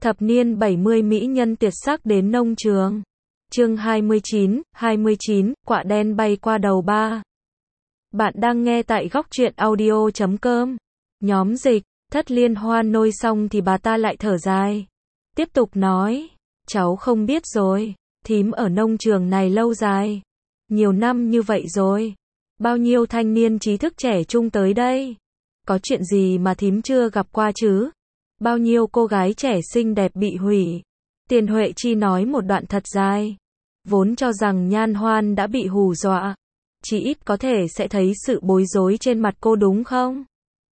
Thập niên 70 mỹ nhân tuyệt sắc đến nông trường. Chương 29, quạ đen bay qua đầu ba. Bạn đang nghe tại góc truyện audio.com. Nhóm dịch, Thất Liên Hoan nôi xong thì bà ta lại thở dài. Tiếp tục nói, cháu không biết rồi, thím ở nông trường này lâu dài. Nhiều năm như vậy rồi. Bao nhiêu thanh niên trí thức trẻ trung tới đây. Có chuyện gì mà thím chưa gặp qua chứ? Bao nhiêu cô gái trẻ xinh đẹp bị hủy. Tiền Huệ Chi nói một đoạn thật dài. Vốn cho rằng Nhan Hoan đã bị hù dọa. Chỉ ít có thể sẽ thấy sự bối rối trên mặt cô đúng không?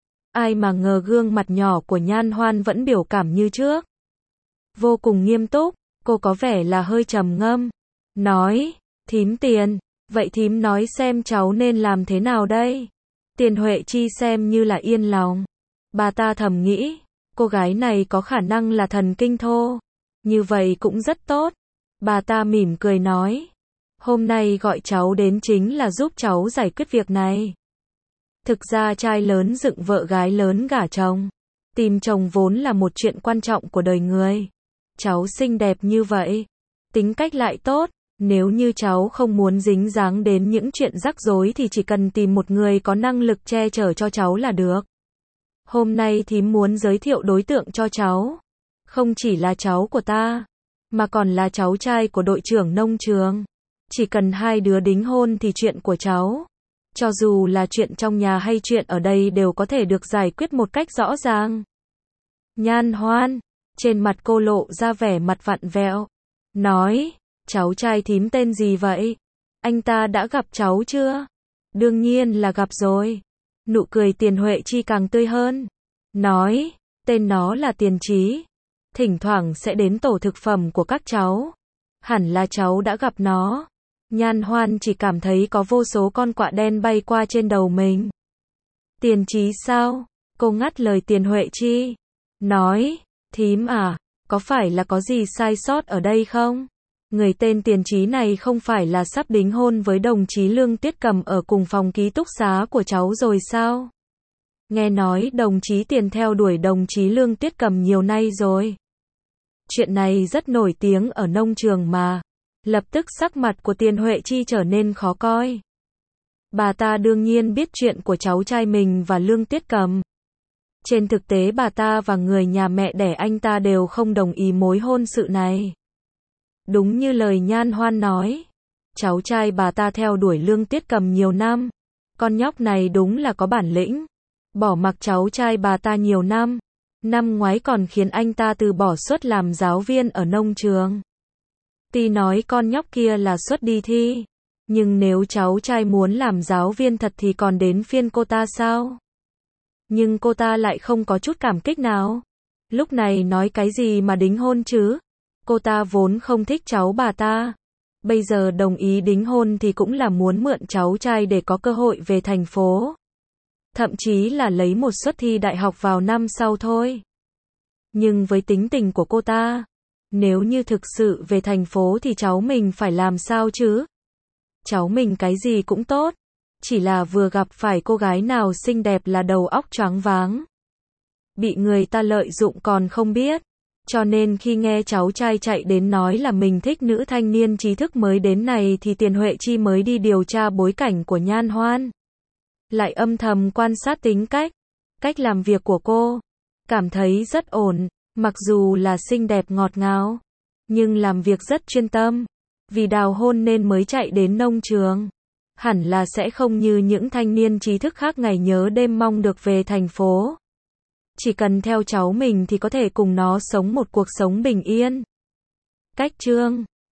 Ai mà ngờ gương mặt nhỏ của Nhan Hoan vẫn biểu cảm như trước. Vô cùng nghiêm túc, cô có vẻ là hơi trầm ngâm. Nói, thím Tiền, vậy thím nói xem cháu nên làm thế nào đây? Tiền Huệ Chi xem như là yên lòng. Bà ta thầm nghĩ, cô gái này có khả năng là thần kinh thô. Như vậy cũng rất tốt. Bà ta mỉm cười nói, hôm nay gọi cháu đến chính là giúp cháu giải quyết việc này. Thực ra trai lớn dựng vợ gái lớn gả chồng. Tìm chồng vốn là một chuyện quan trọng của đời người. Cháu xinh đẹp như vậy, tính cách lại tốt. Nếu như cháu không muốn dính dáng đến những chuyện rắc rối thì chỉ cần tìm một người có năng lực che chở cho cháu là được. Hôm nay thím muốn giới thiệu đối tượng cho cháu. Không chỉ là cháu của ta, mà còn là cháu trai của đội trưởng nông trường. Chỉ cần hai đứa đính hôn thì chuyện của cháu, cho dù là chuyện trong nhà hay chuyện ở đây đều có thể được giải quyết một cách rõ ràng. Nhan Hoan, trên mặt cô lộ ra vẻ mặt vặn vẹo. Nói, cháu trai thím tên gì vậy? Anh ta đã gặp cháu chưa? Đương nhiên là gặp rồi. Nụ cười Tiền Huệ Chi càng tươi hơn. Nói, tên nó là Tiền Trí. Thỉnh thoảng sẽ đến tổ thực phẩm của các cháu. Hẳn là cháu đã gặp nó. Nhan Hoan chỉ cảm thấy có vô số con quạ đen bay qua trên đầu mình. Tiền Trí sao? Cô ngắt lời Tiền Huệ Chi. Nói, thím à, có phải là có gì sai sót ở đây không? Người tên Tiền Trí này không phải là sắp đính hôn với đồng chí Lương Tiết Cầm ở cùng phòng ký túc xá của cháu rồi sao? Nghe nói đồng chí Tiền theo đuổi đồng chí Lương Tiết Cầm nhiều nay rồi. Chuyện này rất nổi tiếng ở nông trường mà. Lập tức sắc mặt của Tiền Huệ Chi trở nên khó coi. Bà ta đương nhiên biết chuyện của cháu trai mình và Lương Tiết Cầm. Trên thực tế bà ta và người nhà mẹ đẻ anh ta đều không đồng ý mối hôn sự này. Đúng như lời Nhan Hoan nói, cháu trai bà ta theo đuổi Lương Tiết Cầm nhiều năm. Con nhóc này đúng là có bản lĩnh. Bỏ mặc cháu trai bà ta nhiều năm. Năm ngoái còn khiến anh ta từ bỏ suất làm giáo viên ở nông trường. Tuy nói con nhóc kia là suất đi thi, nhưng nếu cháu trai muốn làm giáo viên thật thì còn đến phiên cô ta sao? Nhưng cô ta lại không có chút cảm kích nào. Lúc này nói cái gì mà đính hôn chứ? Cô ta vốn không thích cháu bà ta. Bây giờ đồng ý đính hôn thì cũng là muốn mượn cháu trai để có cơ hội về thành phố. Thậm chí là lấy một suất thi đại học vào năm sau thôi. Nhưng với tính tình của cô ta, nếu như thực sự về thành phố thì cháu mình phải làm sao chứ? Cháu mình cái gì cũng tốt. Chỉ là vừa gặp phải cô gái nào xinh đẹp là đầu óc choáng váng. Bị người ta lợi dụng còn không biết. Cho nên khi nghe cháu trai chạy đến nói là mình thích nữ thanh niên trí thức mới đến này thì Tiền Huệ Chi mới đi điều tra bối cảnh của Nhan Hoan. Lại âm thầm quan sát tính cách làm việc của cô. Cảm thấy rất ổn, mặc dù là xinh đẹp ngọt ngào, nhưng làm việc rất chuyên tâm. Vì đào hôn nên mới chạy đến nông trường. Hẳn là sẽ không như những thanh niên trí thức khác ngày nhớ đêm mong được về thành phố. Chỉ cần theo cháu mình thì có thể cùng nó sống một cuộc sống bình yên. Cách chương